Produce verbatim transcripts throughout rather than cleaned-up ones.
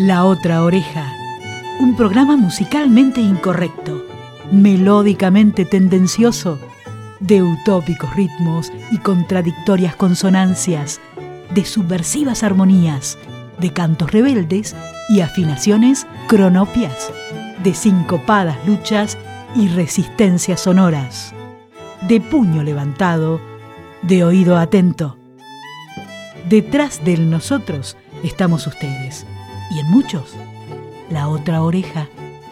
La Otra Oreja, un programa musicalmente incorrecto, melódicamente tendencioso, de utópicos ritmos y contradictorias consonancias, de subversivas armonías, de cantos rebeldes y afinaciones cronopias, de sincopadas luchas y resistencias sonoras, de puño levantado, de oído atento. Detrás del nosotros estamos ustedes, y en muchos, la otra oreja.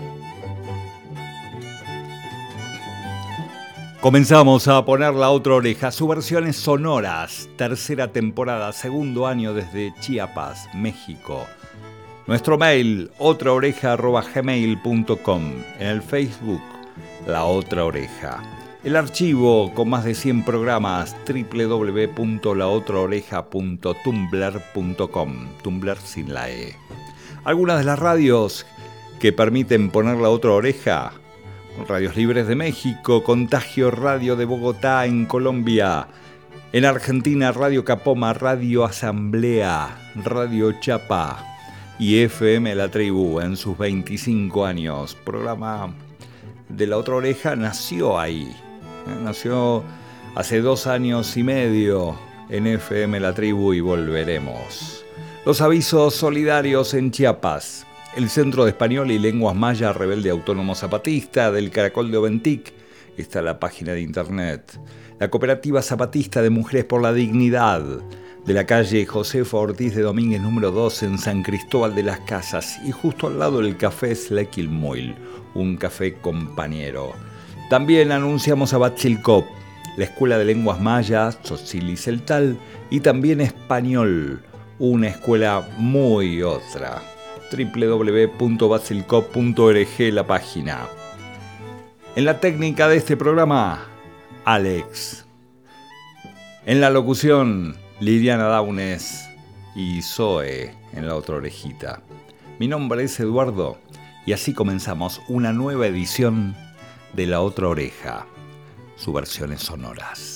Comenzamos a poner La Otra Oreja, sus versiones sonoras, tercera temporada, segundo año desde Chiapas, México. Nuestro mail, otraoreja arroba gmail punto com, en el Facebook, La Otra Oreja. El archivo con más de cien programas, doble u doble u doble u punto la otra oreja punto tumblr punto com, Tumblr sin la E. Algunas de las radios que permiten poner La Otra Oreja: Radios Libres de México, Contagio Radio de Bogotá en Colombia, en Argentina Radio Capoma, Radio Asamblea, Radio Chapa y F M La Tribu en sus veinticinco años. Programa de La Otra Oreja nació ahí, ¿eh? Nació hace dos años y medio en F M La Tribu y volveremos. Los avisos solidarios en Chiapas. El Centro de Español y Lenguas Maya Rebelde Autónomo Zapatista del Caracol de Oventic, está la página de internet. La Cooperativa Zapatista de Mujeres por la Dignidad, de la calle Josefa Ortiz de Domínguez número dos en San Cristóbal de las Casas, y justo al lado del Café Slequilmoil, un café compañero. También anunciamos a Batzilcop, la Escuela de Lenguas Mayas, Tzotzil y Celtal, y también Español, una escuela muy otra. doble u doble u doble u punto batzilcop punto org, la página. En la técnica de este programa, Alex. En la locución, Liliana Daunes y Zoe en la otra orejita. Mi nombre es Eduardo y así comenzamos una nueva edición de La Otra Oreja, sus versiones sonoras.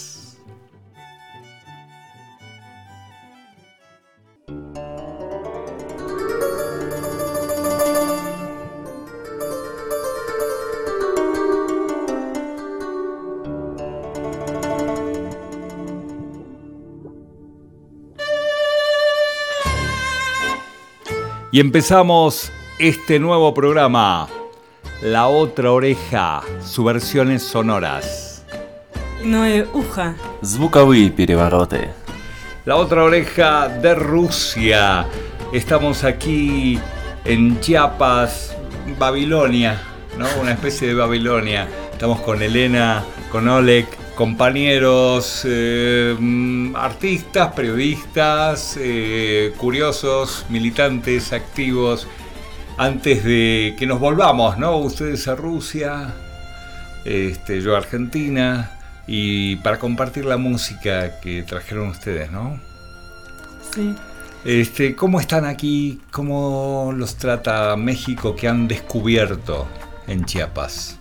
Y empezamos este nuevo programa, La Otra Oreja, sus versiones sonoras. Iное ухо. Звуковые перевороты. La Otra Oreja de Rusia. Estamos aquí en Chiapas, Babilonia, ¿no? Una especie de Babilonia. Estamos con Elena, con Oleg, compañeros, eh, artistas, periodistas, eh, curiosos, militantes, activos. Antes de que nos volvamos, ¿no? Ustedes a Rusia, este, yo a Argentina, y para compartir la música que trajeron ustedes, ¿no? Sí. Este, ¿cómo están aquí? ¿Cómo los trata México que han descubierto en Chiapas?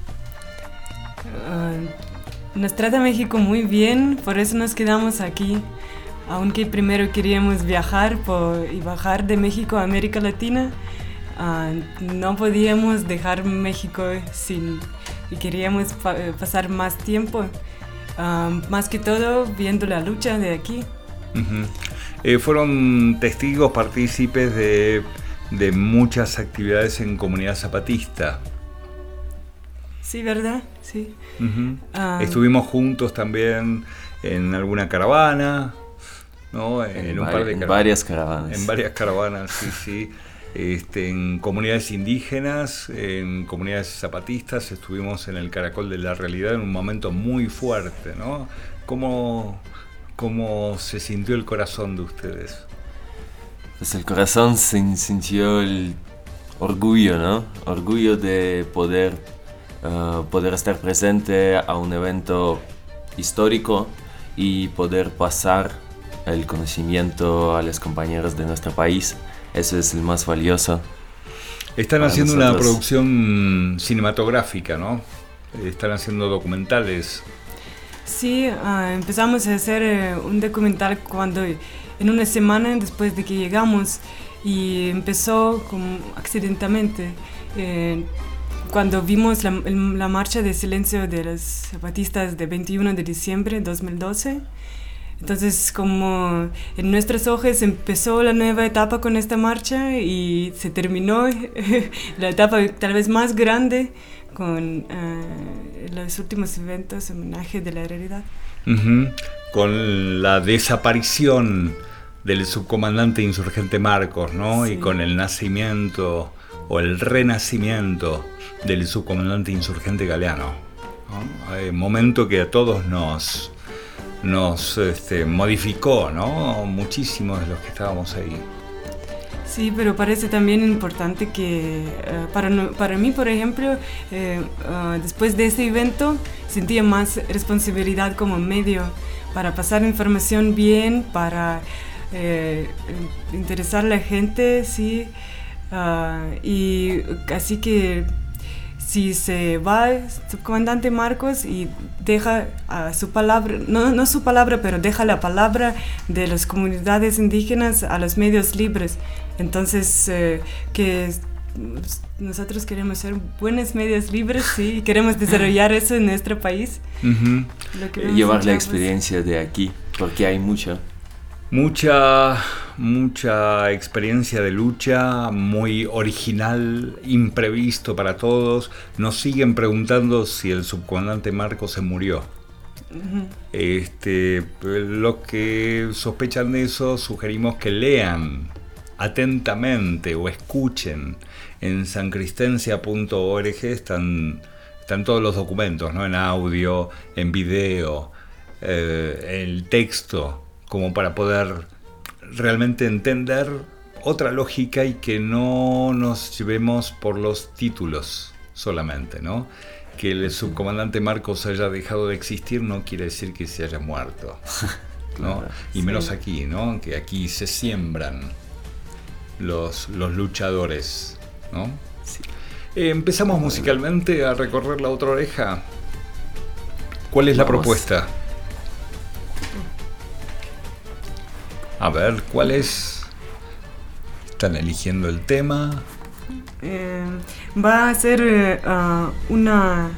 Uh, nos trata México muy bien, por eso nos quedamos aquí. Aunque primero queríamos viajar por, y bajar de México a América Latina, uh, no podíamos dejar México sin, y queríamos pa- pasar más tiempo, uh, más que todo viendo la lucha de aquí. Uh-huh. Eh, fueron testigos, partícipes de, de muchas actividades en comunidad zapatista. Sí, ¿verdad? Sí. Uh-huh. Uh, Estuvimos juntos también en alguna caravana, ¿no? En, En, un vari- par de en caravanas. varias caravanas. En varias caravanas, sí, sí. Este, en comunidades indígenas, en comunidades zapatistas, estuvimos en el Caracol de la Realidad en un momento muy fuerte, ¿no? ¿Cómo, cómo se sintió el corazón de ustedes? Pues el corazón sin- sintió el orgullo, ¿no? Orgullo de poder, uh, poder estar presente a un evento histórico y poder pasar el conocimiento a los compañeros de nuestro país. Eso es el más valioso. Están para haciendo una nosotros. producción cinematográfica, ¿no? Están haciendo documentales. Sí, uh, empezamos a hacer uh, un documental cuando en una semana después de que llegamos, y empezó como accidentalmente. Eh, cuando vimos la, la marcha de silencio de los zapatistas de veintiuno de diciembre de dos mil doce, entonces como en nuestros ojos empezó la nueva etapa con esta marcha y se terminó la etapa tal vez más grande con uh, los últimos eventos en homenaje de la realidad. Uh-huh. Con la desaparición del subcomandante insurgente Marcos, ¿no? Sí. Y con el nacimiento o el renacimiento del subcomandante insurgente Galeano, ¿no? Hay un momento que a todos nos, nos este, modificó, ¿no? Muchísimos de los que estábamos ahí. Sí, pero parece también importante que uh, para, para mí, por ejemplo, eh, uh, después de este evento sentía más responsabilidad como medio para pasar información bien, para eh, interesar a la gente, sí, uh, y así que si se va el subcomandante Marcos y deja uh, su palabra, no, no su palabra, pero deja la palabra de las comunidades indígenas a los medios libres. Entonces, eh, que nosotros queremos ser buenos medios libres, sí, y queremos desarrollar eso en nuestro país. Uh-huh. Llevar la experiencia de aquí, porque hay mucha. Mucha, mucha experiencia de lucha, muy original, imprevisto para todos. Nos siguen preguntando si el subcomandante Marcos se murió. Uh-huh. Este, los que sospechan de eso, sugerimos que lean atentamente o escuchen en sancristencia punto org. están, están todos los documentos, ¿no? En audio, en video, eh, el texto, como para poder realmente entender otra lógica y que no nos llevemos por los títulos solamente, ¿no? Que el subcomandante Marcos haya dejado de existir no quiere decir que se haya muerto, ¿no? Claro, y menos sí. Aquí, ¿no? Que aquí se siembran los, los luchadores, ¿no? Sí. Eh, empezamos musicalmente a recorrer la otra oreja. ¿Cuál es Vamos. la propuesta? A ver, ¿cuál es? ¿Están eligiendo el tema? Eh, va a ser uh, una,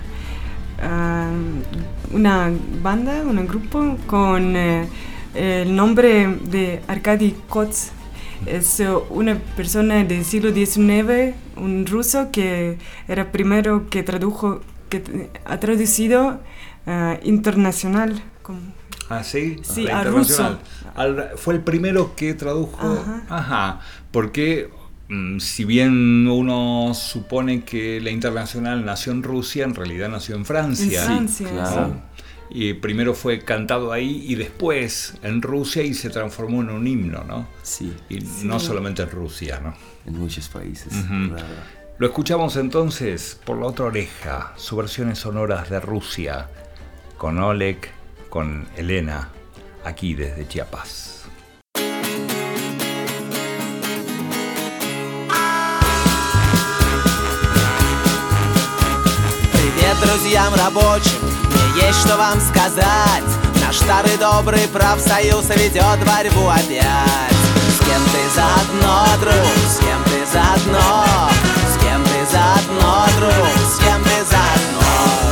uh, una banda, un grupo con uh, el nombre de Arkady Kots. Es uh, una persona del siglo diecinueve, un ruso que era primero que tradujo, que ha traducido uh, internacional. Como, ¿Ah, sí? Sí, a ruso. Al, fue el primero que tradujo. Ajá. Ajá. Porque mm, si bien uno supone que la internacional nació en Rusia, en realidad nació en Francia. En Francia, sí, claro. Y primero fue cantado ahí y después en Rusia y se transformó en un himno, ¿no? Sí. Y sí. no solamente en Rusia, ¿no? En muchos países. Uh-huh. Claro. Lo escuchamos entonces por la otra oreja, sus versiones sonoras de Rusia, con Oleg, con Elena, aquí desde Chiapas. Привет друзьям рабочим, мне есть что вам сказать. Наш старый добрый профсоюз ведет борьбу опять. С кем ты заодно, друг, с кем ты заодно, с кем ты заодно, друг, с кем ты заодно.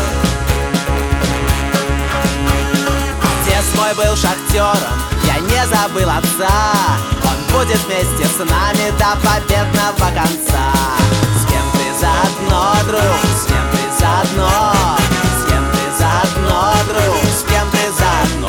Отец мой был шахтером, я не забыл отца. Он будет вместе с нами до победного конца. С кем ты заодно, друг, с кем ты заодно, с кем ты заодно, друг, с кем ты заодно.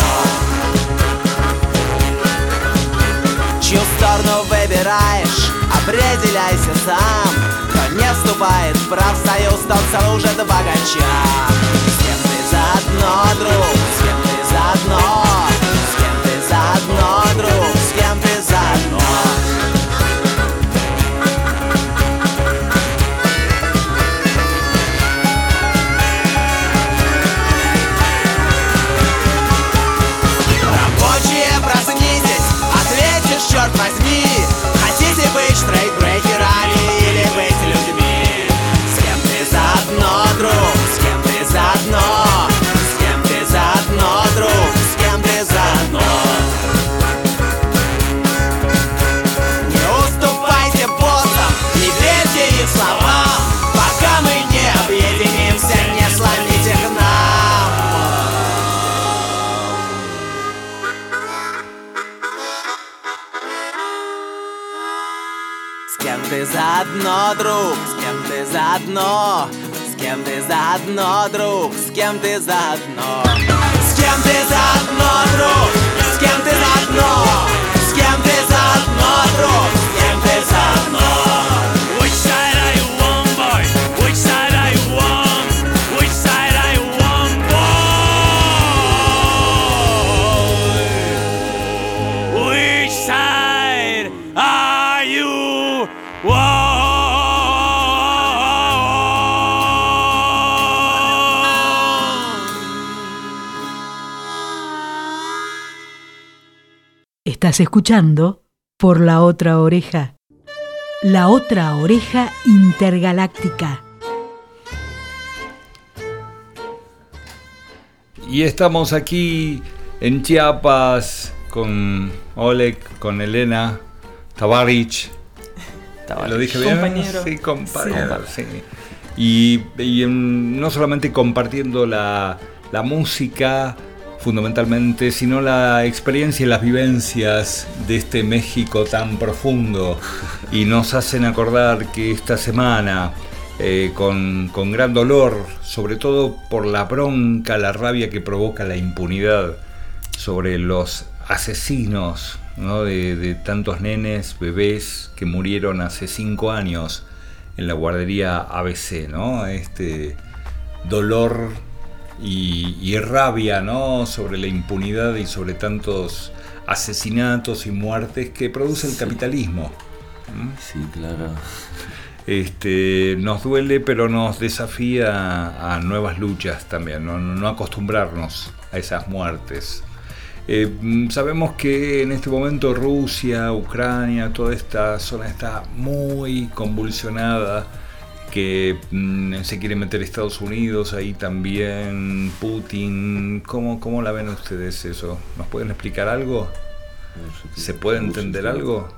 Чью сторону выбираешь, определяйся сам. Кто не вступает в профсоюз, тот служит богачам. С кем ты заодно, друг, с кем ты заодно, с кем ты заодно, друг, с кем ты заодно. Рабочие, проснитесь, ответишь, черт возьми. Хотите быть штрейкбрейкерами или быть людьми? С кем ты заодно, друг, с кем ты заодно, с кем ты заодно? ты заодно, друг, с кем ты заодно, с кем ты заодно, друг, с кем ты заодно, с кем ты заодно, друг, с кем ты заодно, с кем ты заодно, друг, с кем ты заодно. Which side are you on, boy? Which side are you on? Which side are you on, boy? Which side are you on? Estás escuchando Por la Otra Oreja. La Otra Oreja Intergaláctica. Y estamos aquí en Chiapas con Oleg, con Elena Tabarich. ¿Lo dije bien? Compañero. Sí, compañero. Sí. Sí. Y, y en, no solamente compartiendo la, la música, fundamentalmente, sino la experiencia y las vivencias de este México tan profundo. Y nos hacen acordar que esta semana, eh, con, con gran dolor, sobre todo por la bronca, la rabia que provoca la impunidad sobre los asesinos, ¿no? de, de tantos nenes, bebés que murieron hace cinco años en la guardería A B C, ¿no? Este dolor y, y rabia, ¿no? sobre la impunidad y sobre tantos asesinatos y muertes que produce el capitalismo. ¿Mm? Sí, claro. Este, nos duele, pero nos desafía a nuevas luchas también, no, no acostumbrarnos a esas muertes. Eh, sabemos que en este momento Rusia, Ucrania, toda esta zona está muy convulsionada, que mm, se quiere meter Estados Unidos, ahí también Putin. ¿Cómo, cómo la ven ustedes eso? ¿Nos pueden explicar algo? ¿Se puede entender algo?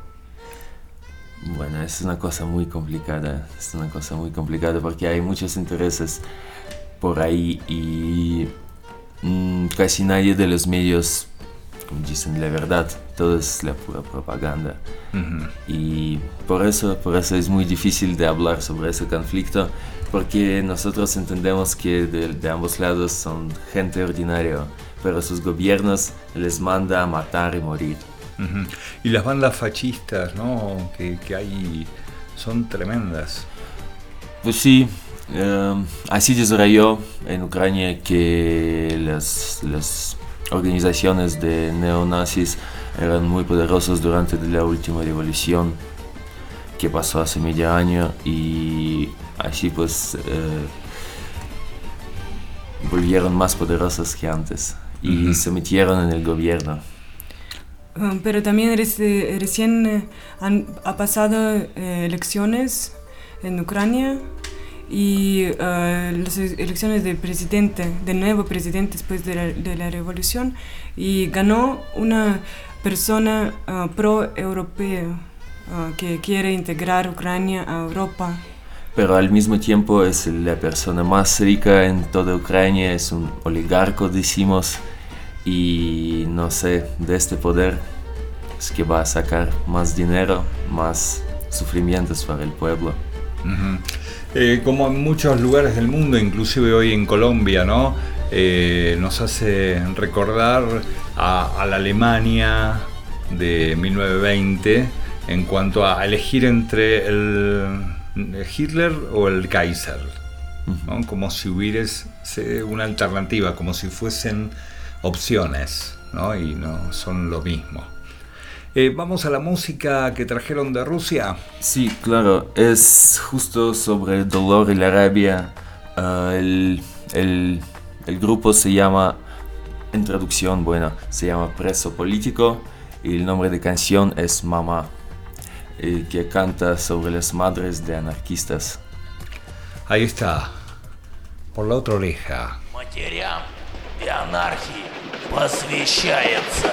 Bueno, es una cosa muy complicada, es una cosa muy complicada porque hay muchos intereses por ahí y mmm, casi nadie de los medios dicen la verdad, todo es la pura propaganda. Uh-huh. Y por eso, por eso es muy difícil de hablar sobre ese conflicto, porque nosotros entendemos que de, de ambos lados son gente ordinaria, pero sus gobiernos les manda a matar y morir. Uh-huh. Y las bandas fascistas, ¿no? que, que hay son tremendas. Pues sí, eh, así desarrolló en Ucrania que las, las organizaciones de neonazis eran muy poderosas durante la última revolución que pasó hace medio año y así pues eh, volvieron más poderosas que antes y uh-huh. se metieron en el gobierno. Um, pero también reci- recién eh, han ha pasado eh, elecciones en Ucrania y uh, las elecciones del presidente, del nuevo presidente después de la, de la revolución, y ganó una persona uh, pro-europea uh, que quiere integrar Ucrania a Europa. Pero al mismo tiempo es la persona más rica en toda Ucrania, es un oligarco, decimos, y no sé, de este poder es que va a sacar más dinero, más sufrimientos para el pueblo. Uh-huh. Eh, como en muchos lugares del mundo, inclusive hoy en Colombia, ¿no? Eh, nos hace recordar a, a la Alemania de mil novecientos veinte en cuanto a elegir entre el Hitler o el Kaiser, ¿no? Como si hubiese una alternativa, como si fuesen opciones, ¿no? Y no son lo mismo. Eh, vamos a la música que trajeron de Rusia. Sí, claro, es justo sobre el dolor y la rabia. Uh, el, el, el grupo se llama, en traducción, bueno, se llama Preso Político y el nombre de canción es Mamá, eh, que canta sobre las madres de anarquistas. Ahí está, Por la Otra Oreja. Матерям и анархии посвящается.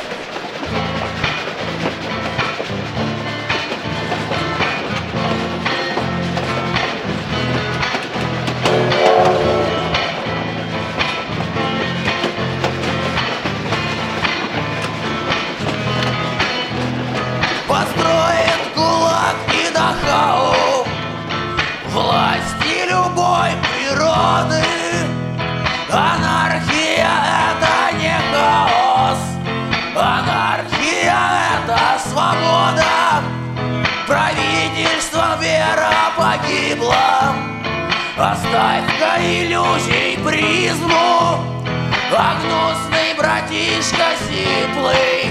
Построит кулак и Дахау погибла. Оставь-ка иллюзий призму, а гнусный братишка сиплый.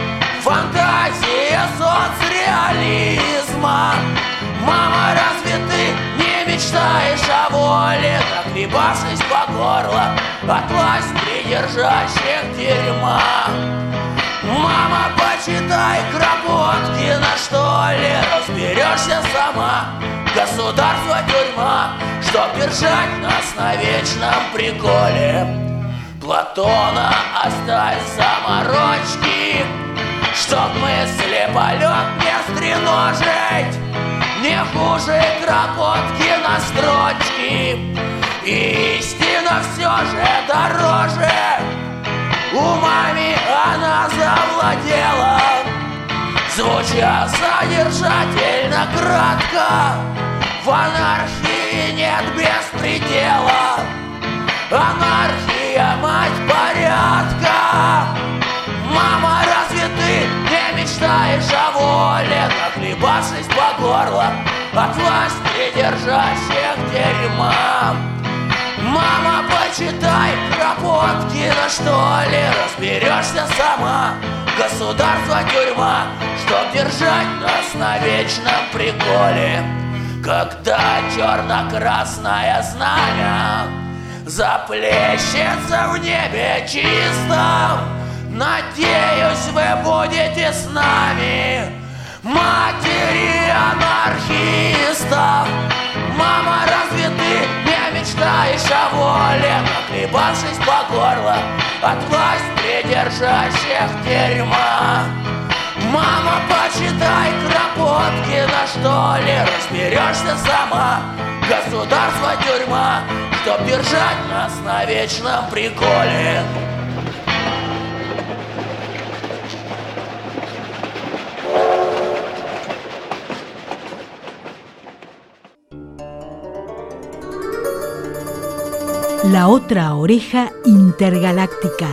Фантазия соцреализма. Мама, разве ты не мечтаешь о воле, нахлебавшись по горло от власть придержащих дерьма? Мама, почитай Кропоткина, что ли, разберешься сама. Государство тюрьма, чтоб держать нас на вечном приколе. Платона оставь заморочки, чтоб мысли полет не стреножить. Не хуже Кропоткина строчки, истина все же дороже. Умами она завладела, звуча содержательно кратко. В анархии нет беспредела, анархия мать порядка. Мама, разве ты не мечтаешь о воле, нахлебавшись по горло от власть придержащих дерьма? Мама, почитай Кропоткина, что ли, разберешься сама. Государство тюрьма, чтоб держать нас на вечном приколе. Когда черно-красное знамя заплещется в небе чистом, надеюсь, вы будете с нами, матери анархистов. Мама, разве ты не мечтаешь о воле, нахлебавшись по горло от власть придержащих дерьма? Мама, почитай Кропоткина, что ли, разберешься сама. Государство тюрьма, чтоб держать нас на вечном приколе. La otra oreja intergaláctica.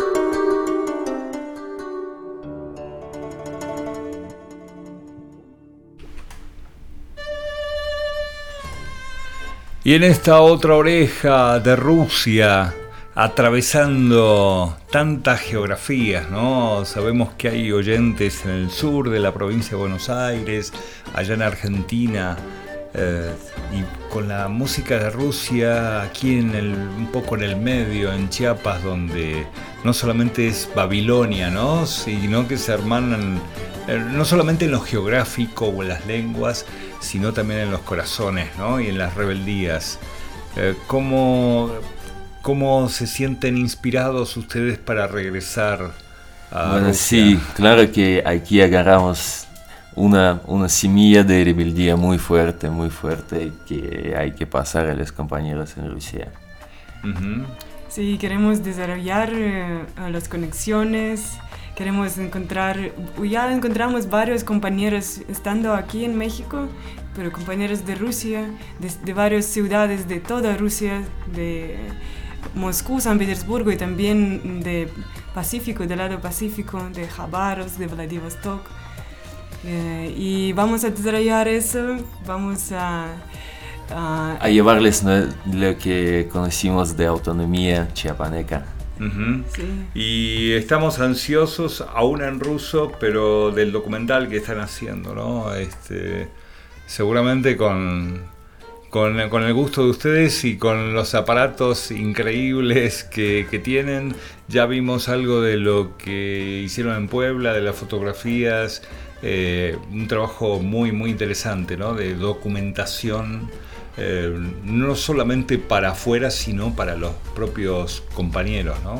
Y en esta otra oreja de Rusia, atravesando tantas geografías, ¿no? Sabemos que hay oyentes en el sur de la provincia de Buenos Aires, allá en Argentina, eh, y con la música de Rusia aquí en el, un poco en el medio, en Chiapas, donde no solamente es Babilonia, ¿no? Sino que se hermanan eh, no solamente en lo geográfico o en las lenguas, sino también en los corazones, ¿no? Y en las rebeldías. Eh, ¿cómo, ¿Cómo se sienten inspirados ustedes para regresar a Bueno, Rusia? sí, claro que aquí agarramos una, una semilla de rebeldía muy fuerte, muy fuerte, que hay que pasar a los compañeros en Rusia. Uh-huh. Sí, queremos desarrollar eh, las conexiones, queremos encontrar, ya encontramos varios compañeros estando aquí en México, pero compañeros de Rusia, de, de varias ciudades de toda Rusia, de Moscú, San Petersburgo y también de Pacífico, del lado Pacífico, de Khabarovsk, de Vladivostok. Eh, y vamos a desarrollar eso, vamos a... a, A llevarles, ¿no?, lo que conocimos de autonomía chiapaneca. Uh-huh. Sí. Y estamos ansiosos, aún en ruso, pero del documental que están haciendo, ¿no? Este, seguramente con, con, con el gusto de ustedes y con los aparatos increíbles que, que tienen. Ya vimos algo de lo que hicieron en Puebla, de las fotografías, eh, un trabajo muy, muy interesante, ¿no? De documentación. Eh, no solamente para afuera, sino para los propios compañeros, ¿no?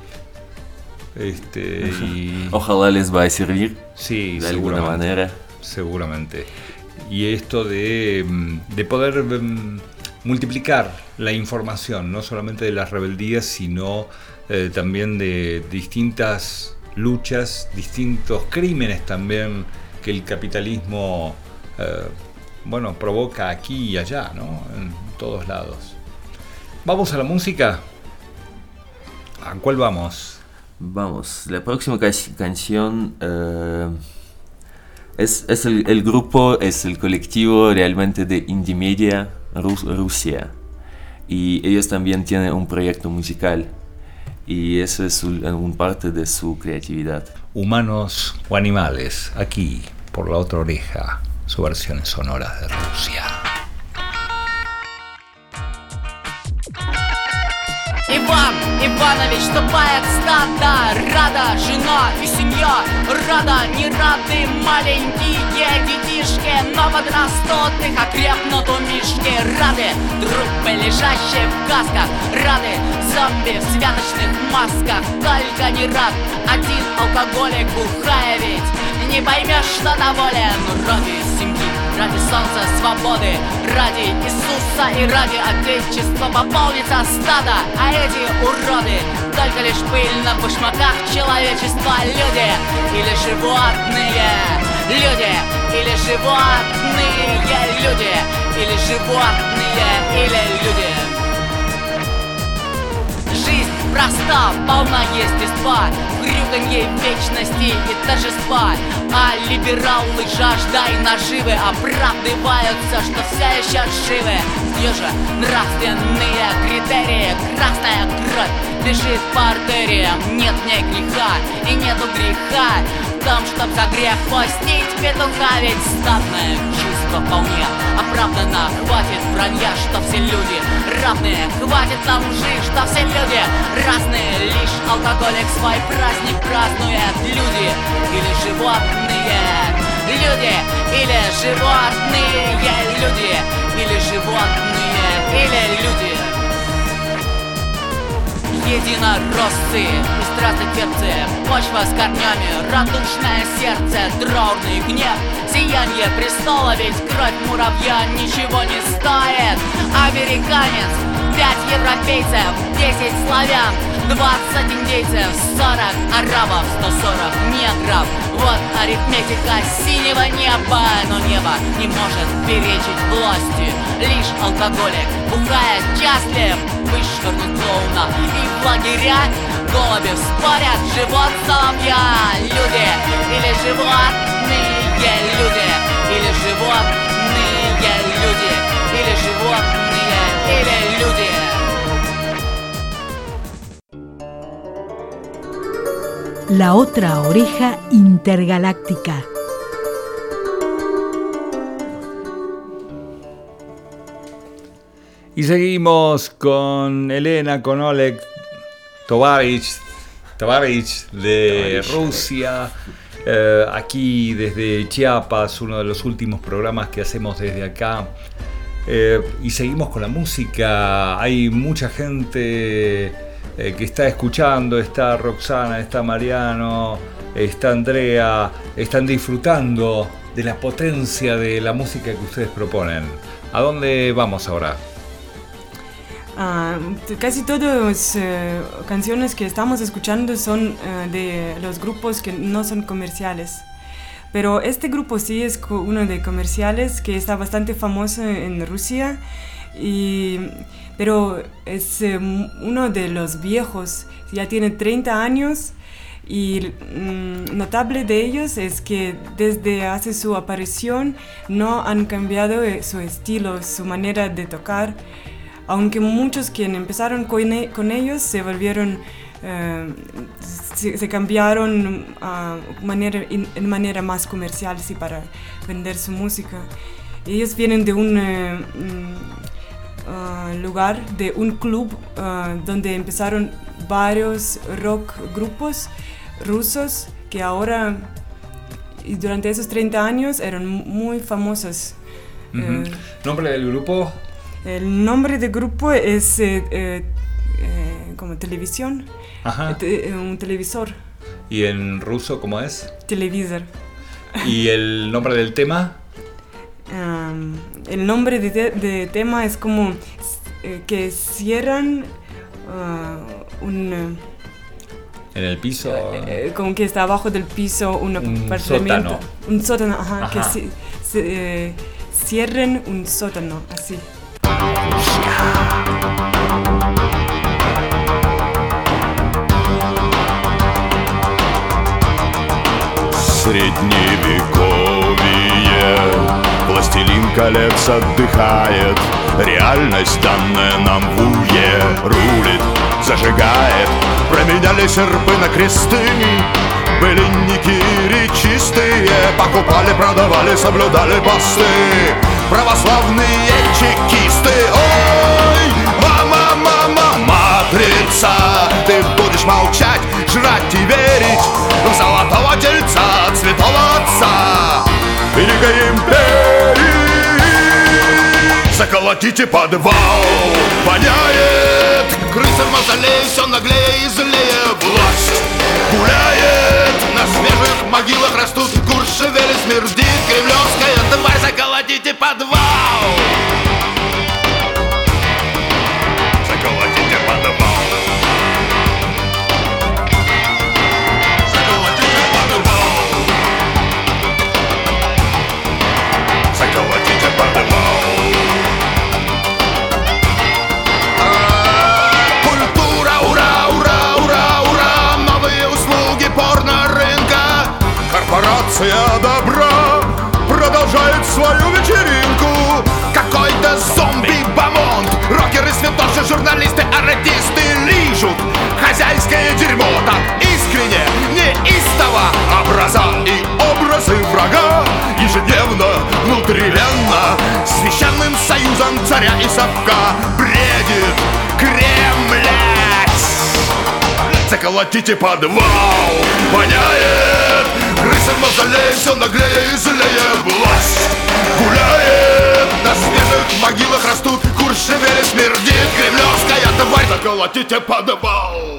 Este, y, Ojalá les va a servir sí, de alguna manera. Seguramente. Y esto de, de poder um, multiplicar la información, no solamente de las rebeldías, sino eh, también de distintas luchas, distintos crímenes también que el capitalismo eh, bueno, provoca aquí y allá, ¿no? En todos lados. ¿Vamos a la música? ¿A cuál vamos? Vamos, la próxima ca- canción eh, Es, es el, el grupo, es el colectivo realmente de Indie Media Rus, Rusia. Y ellos también tienen un proyecto musical. Y eso es un, un parte de su creatividad. Humanos o animales, aquí, por La Otra Oreja, sus versiones sonoras de Rusia. Иван Иванович ступает в стадо. Рада жена и семья, рада не рады маленькие детишки, но подрастут их окрепнут умишки. Рады трупы, лежащие в касках, рады зомби в святочных масках. Только не рад один алкоголик, бухая ведь не поймешь, что доволен. Ради семьи, ради солнца, свободы, ради Иисуса и ради Отечества пополнится стадо. А эти уроды только лишь пыль на башмаках человечества. Люди или животные, люди или животные, люди или животные, или люди. Жизнь проста, полна естества, хрюканье вечности и торжества. А либералы, жажда и наживы оправдываются, что все еще живы. Где же нравственные критерии? Красная кровь бежит по артериям. Нет в ней греха и нету греха в том, чтоб за грех постить петуха. Ведь стадное чувство вполне оправдано. Хватит вранья, что все люди равные. Хватит нам лжи, что все люди разные. Лишь алкоголик свой праздник празднует. Люди или животные, люди или животные, люди или животные, или люди. Единороссы и страстотерпцы, почва с корнями, радушное сердце, траурный гнев, сияние престола, ведь кровь муравья ничего не стоит. Американец, пять европейцев, десять славян, двадцать индейцев, сорок арабов, сто сорок негров. Вот арифметика синего неба, но небо не может перечить власти. Лишь алкоголик, бухая счастлив, вышвырнуть клоуна и в лагеря. Голуби спорят, живот соловья. Люди или животные, люди или животные, люди или животные, или люди. La Otra Oreja Intergaláctica. Y seguimos con Elena, con Oleg Tovarich, Tovarich de Rusia, eh, aquí desde Chiapas, uno de los últimos programas que hacemos desde acá. Eh, y seguimos con la música. Hay mucha gente eh, que está escuchando, está Roxana, está Mariano, está Andrea, están disfrutando de la potencia de la música que ustedes proponen. ¿A dónde vamos ahora? Uh, casi todas las uh, canciones que estamos escuchando son uh, de los grupos que no son comerciales. Pero este grupo sí es uno de comerciales que está bastante famoso en Rusia, y, pero es um, uno de los viejos, ya tiene treinta años, y um, notable de ellos es que desde hace su aparición no han cambiado su estilo, su manera de tocar. Aunque muchos que empezaron con, e- con ellos se volvieron, uh, se, se cambiaron uh, manera, in, en manera más comercial, sí, para vender su música. Ellos vienen de un uh, uh, lugar, de un club uh, donde empezaron varios rock grupos rusos que ahora, y durante esos treinta años, eran muy famosos. Uh-huh. Uh, ¿Nombre del grupo? El nombre del grupo es eh, eh, eh, como televisión. Ajá. Te, un televisor. ¿Y en ruso cómo es? Televisor. ¿Y el nombre del tema? Um, el nombre de, te- de tema es como eh, que cierran uh, un... ¿En el piso? Eh, como que está abajo del piso un Un apartamento. sótano. Un sótano, ajá. Ajá. Que ci- se, eh, cierren un sótano, así. Средневековье Властелин колец отдыхает, реальность, данная нам в уе, рулит, зажигает. Променяли серпы на кресты, были никири чистые, покупали, продавали, соблюдали посты православные чекисты. Ой, мама, мама, матрица, ты будешь молчать, жрать и верить в золотого тельца, святого отца Великой империи. Заколотите подвал, воняет, крыса в мавзолее, все наглее и злее. Власть гуляет, на свежих могилах растут куршевели, смердит кремлевская тварь. Заколотите подвал, заколотите подвал, заколотите подвал, заколотите подвал. Культура, ура, ура, ура, ура, новые услуги порно-рынка. Корпорация добра продолжает свою вечеринку. Какой-то зомби-бомонд, рокеры, святоши, журналисты, артисты лижут хозяйское дерьмо так искренне, неистово. Образа и образы врага ежедневно, внутривенно, священным союзом царя и совка бредит Кремль. Заколотите подвал, воняет, крысы в мавзолее, все наглее и злее. Власть гуляет, на свежих могилах растут куршевели, смердит кремлевская тварь. Заколотите подвал.